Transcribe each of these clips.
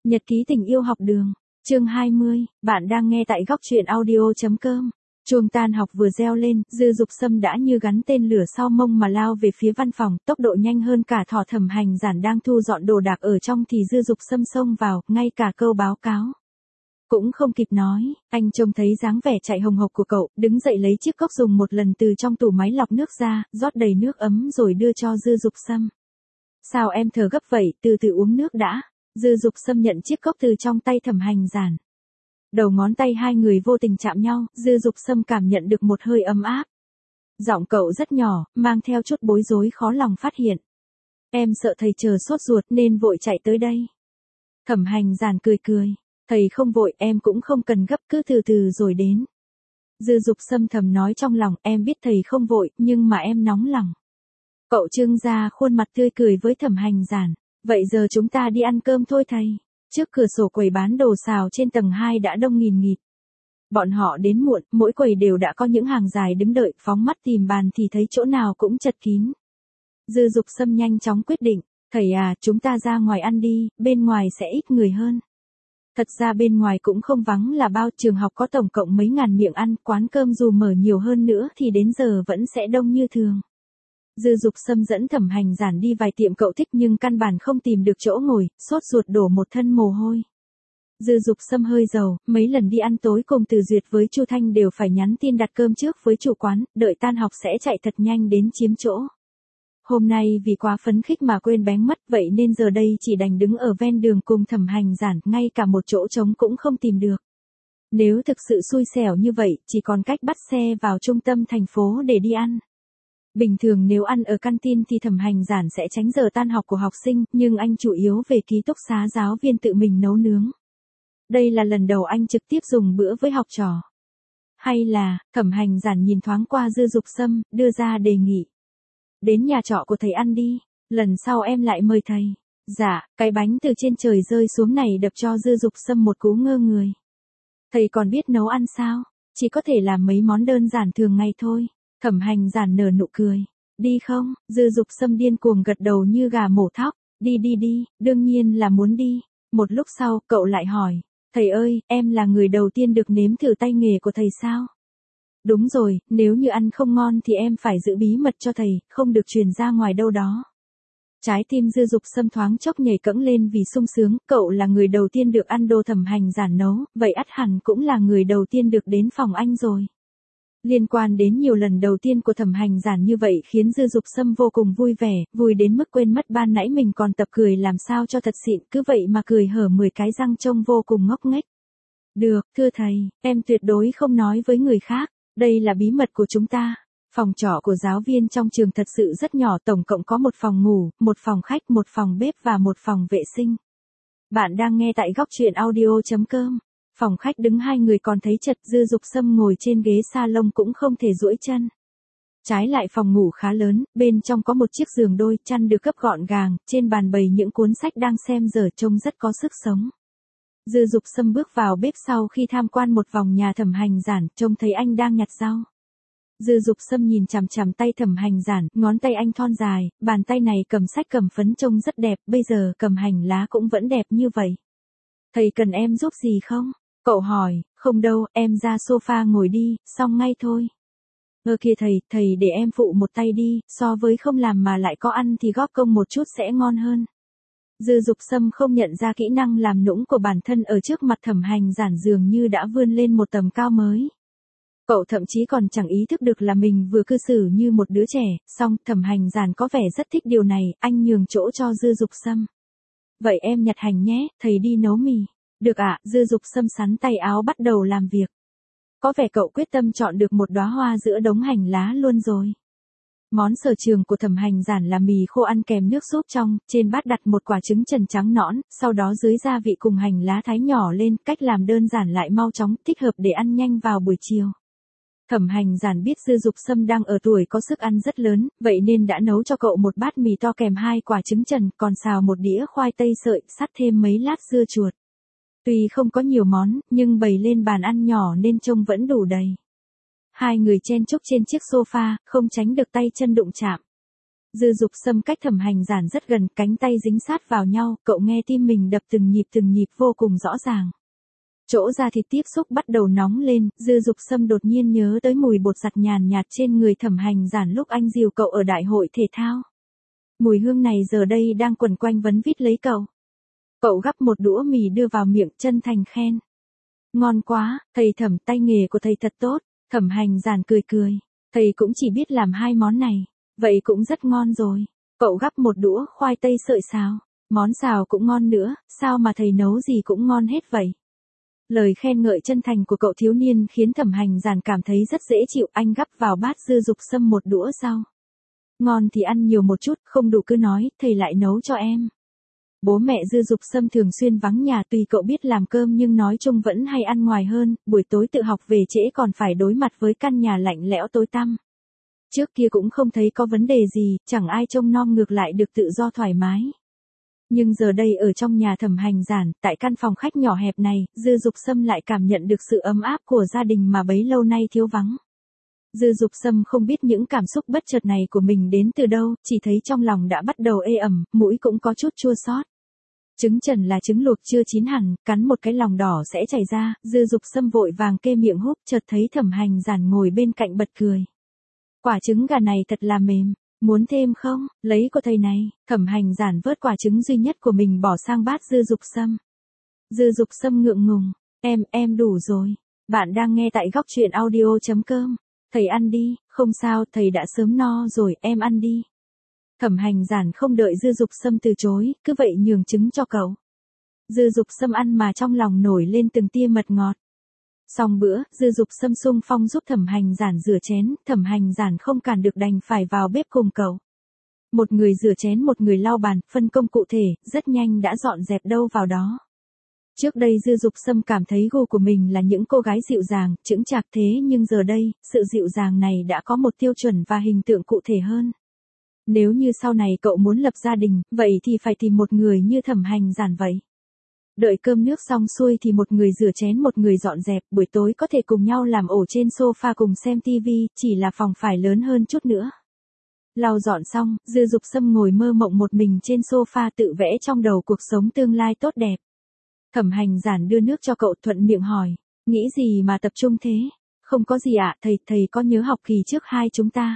Nhật ký tình yêu học đường, chương 20, bạn đang nghe tại góc truyện audio.com. Chuông tan học vừa reo lên, Dư Dục Sâm đã như gắn tên lửa sau mông mà lao về phía văn phòng, tốc độ nhanh hơn cả thỏ Thẩm Hành Giản đang thu dọn đồ đạc ở trong thì Dư Dục Sâm xông vào, ngay cả câu báo cáo cũng không kịp nói, anh trông thấy dáng vẻ chạy hồng hộc của cậu, đứng dậy lấy chiếc cốc dùng một lần từ trong tủ máy lọc nước ra, rót đầy nước ấm rồi đưa cho Dư Dục Sâm. Sao em thở gấp vậy, từ từ uống nước đã. Dư Dục Sâm nhận chiếc cốc từ trong tay Thẩm Hành Giản. Đầu ngón tay hai người vô tình chạm nhau, Dư Dục Sâm cảm nhận được một hơi ấm áp. Giọng cậu rất nhỏ, mang theo chút bối rối khó lòng phát hiện. Em sợ thầy chờ sốt ruột nên vội chạy tới đây. Thẩm Hành Giản cười cười. Thầy không vội, em cũng không cần gấp, cứ từ từ rồi đến. Dư Dục Sâm thầm nói trong lòng, em biết thầy không vội, nhưng mà em nóng lòng. Cậu trưng ra khuôn mặt tươi cười với Thẩm Hành Giản. Vậy giờ chúng ta đi ăn cơm thôi thầy. Trước cửa sổ quầy bán đồ xào trên tầng 2 đã đông nghìn nghịt. Bọn họ đến muộn, mỗi quầy đều đã có những hàng dài đứng đợi, phóng mắt tìm bàn thì thấy chỗ nào cũng chật kín. Dư Dục Sâm nhanh chóng quyết định, thầy à, chúng ta ra ngoài ăn đi, bên ngoài sẽ ít người hơn. Thật ra bên ngoài cũng không vắng là bao, trường học có tổng cộng mấy ngàn miệng ăn, quán cơm dù mở nhiều hơn nữa thì đến giờ vẫn sẽ đông như thường. Dư Dục Sâm dẫn Thẩm Hành Giản đi vài tiệm cậu thích nhưng căn bản không tìm được chỗ ngồi, sốt ruột đổ một thân mồ hôi. Dư Dục Sâm hơi giàu, mấy lần đi ăn tối cùng Từ Duyệt với Chu Thanh đều phải nhắn tin đặt cơm trước với chủ quán, đợi tan học sẽ chạy thật nhanh đến chiếm chỗ. Hôm nay vì quá phấn khích mà quên bén mất, vậy nên giờ đây chỉ đành đứng ở ven đường cùng Thẩm Hành Giản, ngay cả một chỗ trống cũng không tìm được. Nếu thực sự xui xẻo như vậy, chỉ còn cách bắt xe vào trung tâm thành phố để đi ăn. Bình thường nếu ăn ở canteen thì Thẩm Hành Giản sẽ tránh giờ tan học của học sinh, nhưng anh chủ yếu về ký túc xá giáo viên tự mình nấu nướng. Đây là lần đầu anh trực tiếp dùng bữa với học trò. Hay là, Thẩm Hành Giản nhìn thoáng qua Dư Dục Sâm, đưa ra đề nghị. Đến nhà trọ của thầy ăn đi, lần sau em lại mời thầy. Dạ, cái bánh từ trên trời rơi xuống này đập cho Dư Dục Sâm một cú ngơ người. Thầy còn biết nấu ăn sao? Chỉ có thể làm mấy món đơn giản thường ngày thôi. Thẩm Hành Giản nở nụ cười. Đi không? Dư Dục Sâm điên cuồng gật đầu như gà mổ thóc. Đi, đương nhiên là muốn đi. Một lúc sau, cậu lại hỏi. Thầy ơi, em là người đầu tiên được nếm thử tay nghề của thầy sao? Đúng rồi, nếu như ăn không ngon thì em phải giữ bí mật cho thầy, không được truyền ra ngoài đâu đó. Trái tim Dư Dục Sâm thoáng chốc nhảy cẫng lên vì sung sướng, cậu là người đầu tiên được ăn đồ Thẩm Hành Giản nấu, vậy ắt hẳn cũng là người đầu tiên được đến phòng anh rồi. Liên quan đến nhiều lần đầu tiên của Thẩm Hành Giản như vậy khiến Dư Dục Sâm vô cùng vui vẻ, vui đến mức quên mất ban nãy mình còn tập cười làm sao cho thật xịn, cứ vậy mà cười hở 10 cái răng trông vô cùng ngốc nghếch. Được, thưa thầy, em tuyệt đối không nói với người khác, đây là bí mật của chúng ta. Phòng trọ của giáo viên trong trường thật sự rất nhỏ, tổng cộng có một phòng ngủ, một phòng khách, một phòng bếp và một phòng vệ sinh. Bạn đang nghe tại góc truyện audio.com. Phòng khách đứng hai người còn thấy chật, Dư Dục Sâm ngồi trên ghế salon cũng không thể duỗi chân. Trái lại phòng ngủ khá lớn, bên trong có một chiếc giường đôi, chăn được gấp gọn gàng, trên bàn bày những cuốn sách đang xem dở trông rất có sức sống. Dư Dục Sâm bước vào bếp sau khi tham quan một vòng nhà Thẩm Hành Giản, trông thấy anh đang nhặt rau. Dư Dục Sâm nhìn chằm chằm tay Thẩm Hành Giản, ngón tay anh thon dài, bàn tay này cầm sách cầm phấn trông rất đẹp, bây giờ cầm hành lá cũng vẫn đẹp như vậy. Thầy cần em giúp gì không? Cậu hỏi, không đâu, em ra sofa ngồi đi, xong ngay thôi. Kìa thầy để em phụ một tay đi, so với không làm mà lại có ăn thì góp công một chút sẽ ngon hơn. Dư Dục Sâm không nhận ra kỹ năng làm nũng của bản thân ở trước mặt Thẩm Hành Giản dường như đã vươn lên một tầm cao mới. Cậu thậm chí còn chẳng ý thức được là mình vừa cư xử như một đứa trẻ, song Thẩm Hành Giản có vẻ rất thích điều này, anh nhường chỗ cho Dư Dục Sâm. Vậy em nhặt hành nhé, thầy đi nấu mì. Được ạ, Dư Dục Sâm sắn tay áo bắt đầu làm việc. Có vẻ cậu quyết tâm chọn được một đóa hoa giữa đống hành lá luôn rồi. Món sở trường của Thẩm Hành Giản là mì khô ăn kèm nước súp trong, trên bát đặt một quả trứng chần trắng nõn, sau đó dưới gia vị cùng hành lá thái nhỏ lên, cách làm đơn giản lại mau chóng, thích hợp để ăn nhanh vào buổi chiều. Thẩm Hành Giản biết Dư Dục Sâm đang ở tuổi có sức ăn rất lớn, vậy nên đã nấu cho cậu một bát mì to kèm 2 quả trứng chần, còn xào một đĩa khoai tây sợi, sắt thêm mấy lát dưa chuột. Tuy không có nhiều món, nhưng bày lên bàn ăn nhỏ nên trông vẫn đủ đầy. Hai người chen chúc trên chiếc sofa, không tránh được tay chân đụng chạm. Dư Dục Sâm cách Thẩm Hành Giản rất gần, cánh tay dính sát vào nhau, cậu nghe tim mình đập từng nhịp vô cùng rõ ràng. Chỗ da thịt tiếp xúc bắt đầu nóng lên, Dư Dục Sâm đột nhiên nhớ tới mùi bột giặt nhàn nhạt trên người Thẩm Hành Giản lúc anh dìu cậu ở đại hội thể thao. Mùi hương này giờ đây đang quẩn quanh vấn vít lấy cậu. Cậu gắp một đũa mì đưa vào miệng, chân thành khen. Ngon quá, thầy Thẩm, tay nghề của thầy thật tốt. Thẩm Hành Giản cười cười. Thầy cũng chỉ biết làm 2 món này. Vậy cũng rất ngon rồi. Cậu gắp một đũa khoai tây sợi xào. Món xào cũng ngon nữa, sao mà thầy nấu gì cũng ngon hết vậy. Lời khen ngợi chân thành của cậu thiếu niên khiến Thẩm Hành Giản cảm thấy rất dễ chịu. Anh gắp vào bát Dư Dục Sâm một đũa rau. Ngon thì ăn nhiều một chút, không đủ cứ nói, thầy lại nấu cho em. Bố mẹ Dư Dục Sâm thường xuyên vắng nhà, tuy cậu biết làm cơm nhưng nói chung vẫn hay ăn ngoài hơn, buổi tối tự học về trễ còn phải đối mặt với căn nhà lạnh lẽo tối tăm. Trước kia cũng không thấy có vấn đề gì, chẳng ai trông nom, ngược lại được tự do thoải mái. Nhưng giờ đây ở trong nhà Thẩm Hành Giản, tại căn phòng khách nhỏ hẹp này, Dư Dục Sâm lại cảm nhận được sự ấm áp của gia đình mà bấy lâu nay thiếu vắng. Dư Dục Sâm không biết những cảm xúc bất chợt này của mình đến từ đâu, chỉ thấy trong lòng đã bắt đầu ê ẩm, mũi cũng có chút chua xót. Trứng chần là trứng luộc chưa chín hẳn, cắn một cái lòng đỏ sẽ chảy ra, Dư Dục Sâm vội vàng kê miệng húp, chợt thấy Thẩm Hành Giản ngồi bên cạnh bật cười. Quả trứng gà này thật là mềm, muốn thêm không, lấy của thầy này. Thẩm Hành Giản vớt quả trứng duy nhất của mình bỏ sang bát Dư Dục Sâm. Dư Dục Sâm ngượng ngùng, em đủ rồi. Bạn đang nghe tại góc truyện audio.com. Thầy ăn đi, không sao, thầy đã sớm no rồi, em ăn đi. Thẩm Hành Giản không đợi Dư Dục Sâm từ chối, cứ vậy nhường trứng cho cậu. Dư Dục Sâm ăn mà trong lòng nổi lên từng tia mật ngọt. Xong bữa, Dư Dục Sâm xung phong giúp Thẩm Hành Giản rửa chén, Thẩm Hành Giản không cản được đành phải vào bếp cùng cậu. Một người rửa chén một người lau bàn, phân công cụ thể, rất nhanh đã dọn dẹp đâu vào đó. Trước đây Dư Dục Sâm cảm thấy gu của mình là những cô gái dịu dàng, chững chạc thế nhưng giờ đây, sự dịu dàng này đã có một tiêu chuẩn và hình tượng cụ thể hơn. Nếu như sau này cậu muốn lập gia đình, vậy thì phải tìm một người như Thẩm Hành Giản vậy. Đợi cơm nước xong xuôi thì một người rửa chén một người dọn dẹp, buổi tối có thể cùng nhau làm ổ trên sofa cùng xem tivi, chỉ là phòng phải lớn hơn chút nữa. Lau dọn xong, Dư Dục Sâm ngồi mơ mộng một mình trên sofa tự vẽ trong đầu cuộc sống tương lai tốt đẹp. Thẩm Hành Giản đưa nước cho cậu, thuận miệng hỏi, nghĩ gì mà tập trung thế? Không có gì ạ, thầy có nhớ học kỳ trước hai chúng ta?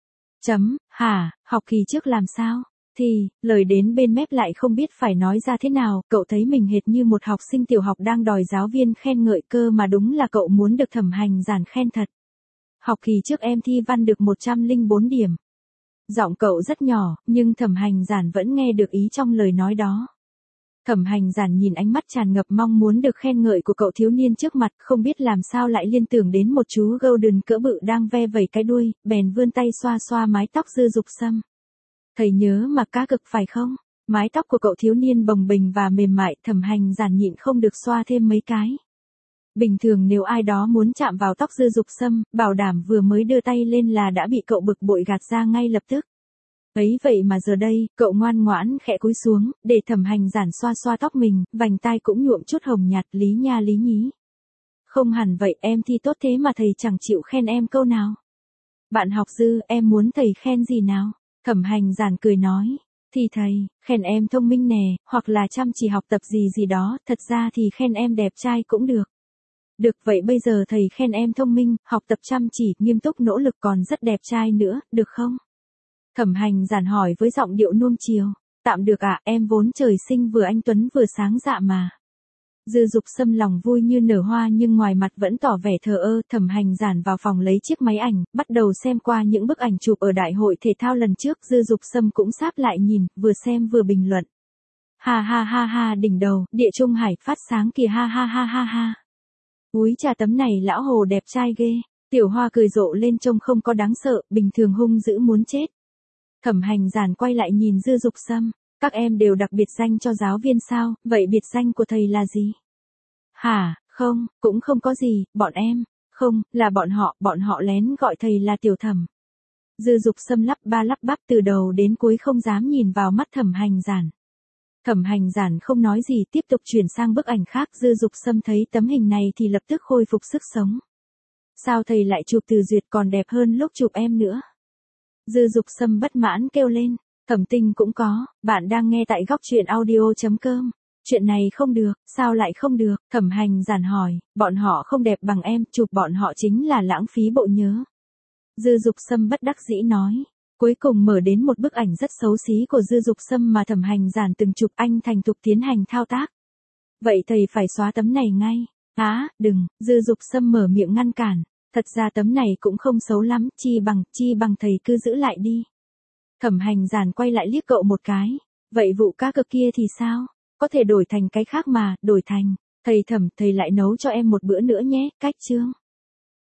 Hả, học kỳ trước làm sao? Thì, lời đến bên mép lại không biết phải nói ra thế nào, cậu thấy mình hệt như một học sinh tiểu học đang đòi giáo viên khen ngợi, cơ mà đúng là cậu muốn được Thẩm Hành Giản khen thật. Học kỳ trước em thi văn được 104 điểm. Giọng cậu rất nhỏ, nhưng Thẩm Hành Giản vẫn nghe được ý trong lời nói đó. Thẩm Hành Giản nhìn ánh mắt tràn ngập mong muốn được khen ngợi của cậu thiếu niên trước mặt, không biết làm sao lại liên tưởng đến một chú golden cỡ bự đang ve vẩy cái đuôi, bèn vươn tay xoa xoa mái tóc Dư Dục Sâm. Thầy nhớ mà cá cực phải không? Mái tóc của cậu thiếu niên bồng bềnh và mềm mại, Thẩm Hành Giản nhịn không được xoa thêm mấy cái. Bình thường nếu ai đó muốn chạm vào tóc Dư Dục Sâm, bảo đảm vừa mới đưa tay lên là đã bị cậu bực bội gạt ra ngay lập tức. Ấy vậy mà giờ đây, cậu ngoan ngoãn khẽ cúi xuống, để Thẩm Hành Giản xoa xoa tóc mình, vành tai cũng nhuộm chút hồng nhạt, lý nha lý nhí. Không hẳn vậy, em thi tốt thế mà thầy chẳng chịu khen em câu nào. Bạn học Dư, em muốn thầy khen gì nào? Thẩm Hành Giản cười nói, thì thầy, khen em thông minh nè, hoặc là chăm chỉ học tập gì gì đó, thật ra thì khen em đẹp trai cũng được. Được vậy bây giờ thầy khen em thông minh, học tập chăm chỉ, nghiêm túc nỗ lực còn rất đẹp trai nữa, được không? Thẩm Hành Giản hỏi với giọng điệu nuông chiều. Tạm được ạ, em vốn trời sinh vừa anh tuấn vừa sáng dạ mà. Dư Dục Sâm lòng vui như nở hoa nhưng ngoài mặt vẫn tỏ vẻ thờ ơ. Thẩm Hành Giản vào phòng lấy chiếc máy ảnh, bắt đầu xem qua những bức ảnh chụp ở đại hội thể thao lần trước. Dư Dục Sâm cũng sáp lại nhìn, vừa xem vừa bình luận. Ha ha ha ha, đỉnh đầu, địa trung hải phát sáng kìa, ha ha ha ha ha. Úi chà, tấm này lão hồ đẹp trai ghê. Tiểu Hoa cười rộ lên, trông không có đáng sợ, bình thường hung dữ muốn chết. Thẩm Hành Giản quay lại nhìn Dư Dục Sâm, các em đều đặc biệt danh cho giáo viên sao, vậy biệt danh của thầy là gì? Hả, không, cũng không có gì, bọn em, không, là bọn họ lén gọi thầy là Tiểu Thẩm. Dư Dục Sâm lắp ba lắp bắp từ đầu đến cuối không dám nhìn vào mắt Thẩm Hành Giản. Thẩm Hành Giản không nói gì, tiếp tục chuyển sang bức ảnh khác. Dư Dục Sâm thấy tấm hình này thì lập tức khôi phục sức sống. Sao thầy lại chụp từ duyệt còn đẹp hơn lúc chụp em nữa? Dư Dục Sâm bất mãn kêu lên, Thẩm Tinh cũng có, bạn đang nghe tại góc truyện audio.com. Chuyện này không được, sao lại không được? Thẩm Hành giản hỏi, bọn họ không đẹp bằng em, chụp bọn họ chính là lãng phí bộ nhớ. Dư Dục Sâm bất đắc dĩ nói. Cuối cùng mở đến một bức ảnh rất xấu xí của Dư Dục Sâm mà Thẩm Hành giản từng chụp, anh thành thục tiến hành thao tác. Vậy thầy phải xóa tấm này ngay. Đừng, Dư Dục Sâm mở miệng ngăn cản. Thật ra tấm này cũng không xấu lắm, chi bằng thầy cứ giữ lại đi. Thẩm Hành giản quay lại liếc cậu một cái. Vậy vụ cá cược kia thì sao? Có thể đổi thành cái khác mà, đổi thành. Thầy Thẩm, thầy lại nấu cho em một bữa nữa nhé, cách chương.